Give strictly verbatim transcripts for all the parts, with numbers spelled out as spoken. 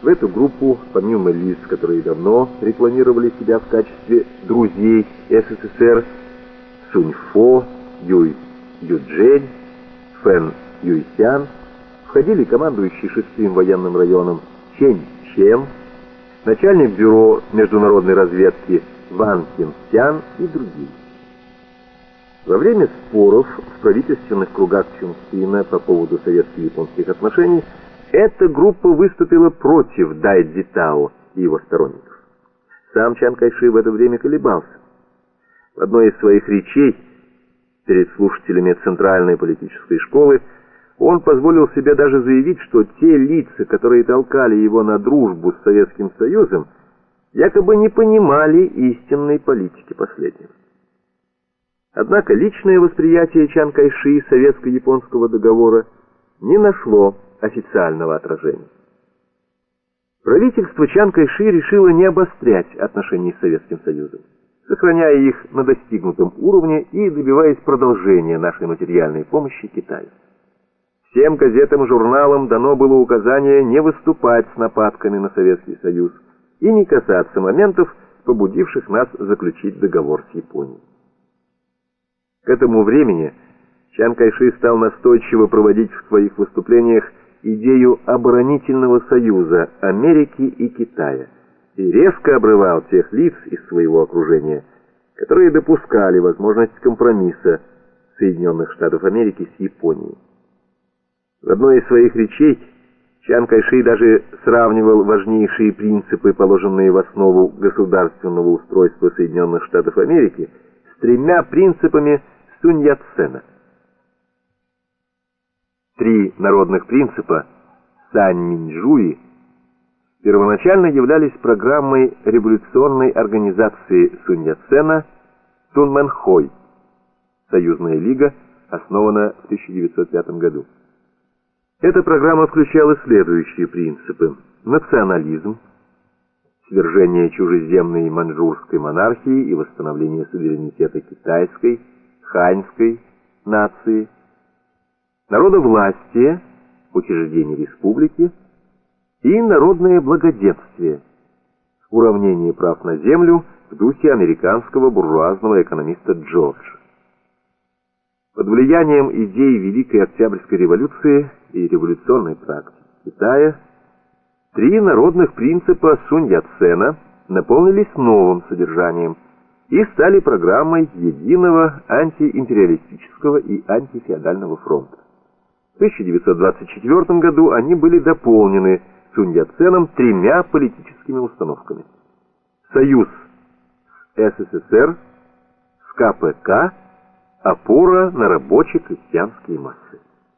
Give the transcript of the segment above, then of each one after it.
В эту группу, помимо лиц, которые давно рекламировали себя в качестве друзей СССР, Сунь-Фо, Юй Юджень, Фэн Юйсян, входили командующий шестым военным районом Чэнь Чен, начальник бюро международной разведки Ван Кин-сян и другие. Во время споров в правительственных кругах Чунцина по поводу советско-японских отношений эта группа выступила против Дай Цзитао и его сторонников. Сам Чан Кайши в это время колебался. В одной из своих речей перед слушателями Центральной политической школы он позволил себе даже заявить, что те лица, которые толкали его на дружбу с Советским Союзом, якобы не понимали истинной политики последнего. Однако личное восприятие Чан Кайши советско-японского договора не нашло официального отражения. Правительство Чан Кайши решило не обострять отношения с Советским Союзом, сохраняя их на достигнутом уровне и добиваясь продолжения нашей материальной помощи Китаю. Всем газетам и журналам дано было указание не выступать с нападками на Советский Союз и не касаться моментов, побудивших нас заключить договор с Японией. К этому времени Чан Кайши стал настойчиво проводить в своих выступлениях идею оборонительного союза Америки и Китая и резко обрывал тех лиц из своего окружения, которые допускали возможность компромисса Соединенных Штатов Америки с Японией. В одной из своих речей Чан Кайши даже сравнивал важнейшие принципы, положенные в основу государственного устройства Соединенных Штатов Америки, с тремя принципами Сунь Яцена. Три народных принципа Сань Миньчжуи первоначально являлись программой революционной организации Сунь Яцена Тунмэнхой. Союзная лига основана в тысяча девятьсот пятом году. Эта программа включала следующие принципы: национализм, свержение чужеземной маньчжурской монархии и восстановление суверенитета китайской, ханьской нации, народовластие, учреждение республики и народное благоденствие, уравнение прав на землю в духе американского буржуазного экономиста Джорджа. Под влиянием идей Великой Октябрьской революции и революционной практики Китая три народных принципа Сунь Яцена наполнились новым содержанием и стали программой единого антиимпериалистического и антифеодального фронта. В тысяча девятьсот двадцать четвёртом году они были дополнены Сунь Яценом тремя политическими установками: союз с СССР, с КПК, опора на рабоче-крестьянские массы.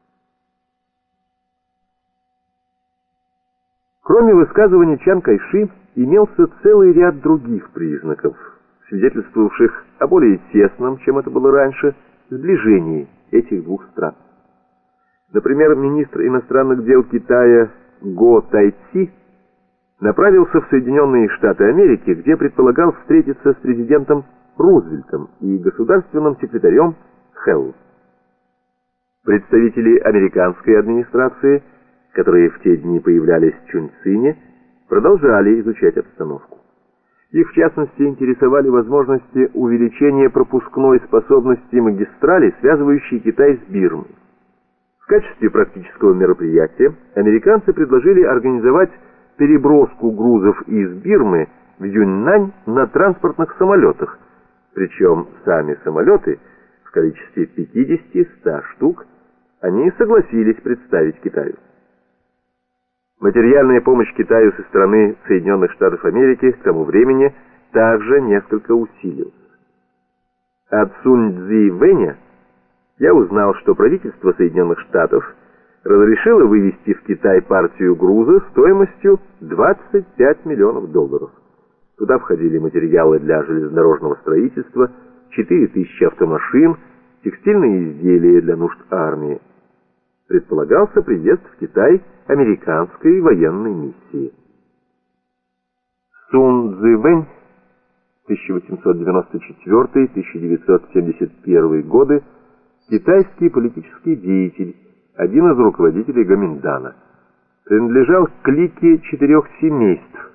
Кроме высказываний Чан Кайши, имелся целый ряд других признаков, свидетельствовавших о более тесном, чем это было раньше, сближении этих двух стран. Например, министр иностранных дел Китая Го Тайци направился в Соединенные Штаты Америки, где предполагал встретиться с президентом Рузвельтом и государственным секретарем Хелл. Представители американской администрации, которые в те дни появлялись в Чунцине, продолжали изучать обстановку. Их, в частности, интересовали возможности увеличения пропускной способности магистрали, связывающей Китай с Бирмой. В качестве практического мероприятия американцы предложили организовать переброску грузов из Бирмы в Юньнань на транспортных самолетах, причем сами самолеты в количестве пятидесяти-ста штук они согласились представить Китаю. Материальная помощь Китаю со стороны Соединенных Штатов Америки к тому времени также несколько усилилась. От Сунь Цзи Вэня я узнал, что правительство Соединенных Штатов разрешило вывести в Китай партию груза стоимостью двадцать пять миллионов долларов. Туда входили материалы для железнодорожного строительства, четыре тысячи автомашин, текстильные изделия для нужд армии. Предполагался приезд в Китай американской военной миссии. Сун Цзивэнь тысяча восемьсот девяносто четвёртый — тысяча девятьсот семьдесят первый годы, китайский политический деятель, один из руководителей Гоминдана. принадлежал к клике четырех семейств,